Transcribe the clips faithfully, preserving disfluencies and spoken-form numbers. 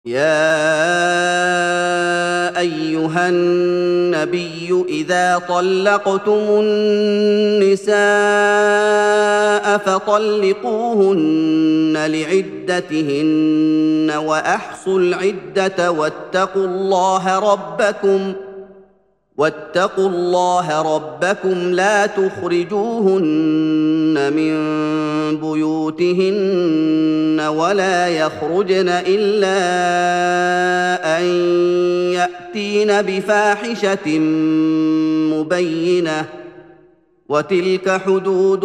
يا ايها النبي اذا طلقتم النساء فطلقوهن لعدتهن واحصوا العده واتقوا الله ربكم واتقوا الله ربكم لا تخرجوهن من بيوتهن ولا يخرجن إلا أن يأتين بفاحشة مبينة وتلك حدود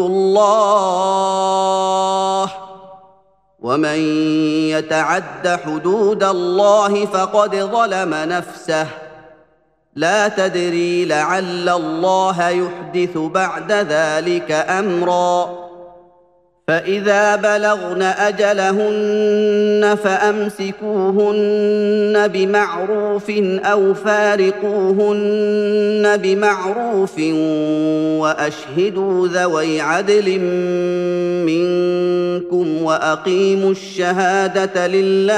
الله ومن يتعد حدود الله فقد ظلم نفسه لا تدري لعل الله يحدث بعد ذلك امرا فاذا بلغن اجلهن فامسكوهن بمعروف او فارقوهن بمعروف واشهدوا ذوي عدل منكم واقيموا الشهاده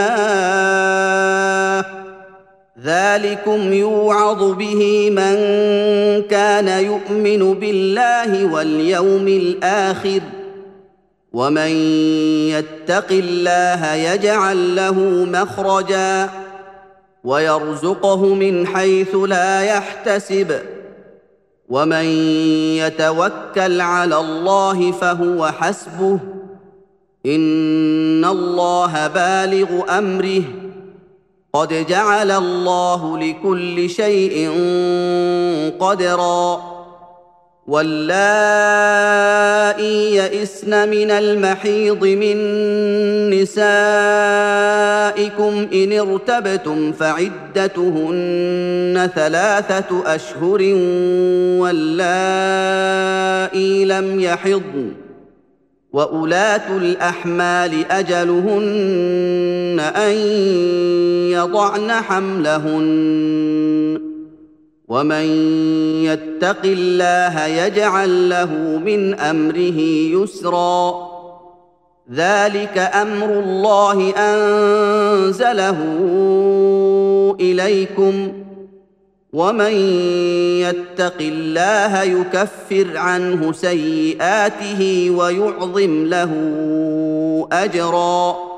لله ذلكم يوعظ به من كان يؤمن بالله واليوم الآخر ومن يتق الله يجعل له مخرجا ويرزقه من حيث لا يحتسب ومن يتوكل على الله فهو حسبه إن الله بالغ أمره قد جعل الله لكل شيء قدرا واللائي يئسن من المحيض من نسائكم إن ارتبتم فعدتهن ثلاثة أشهر واللائي لم يحضن وأولاة الأحمال أجلهن أن يضعن حملهن ومن يتق الله يجعل له من أمره يسرا ذلك أمر الله أنزله إليكم ومن يتق الله يكفر عنه سيئاته ويعظم له أجرا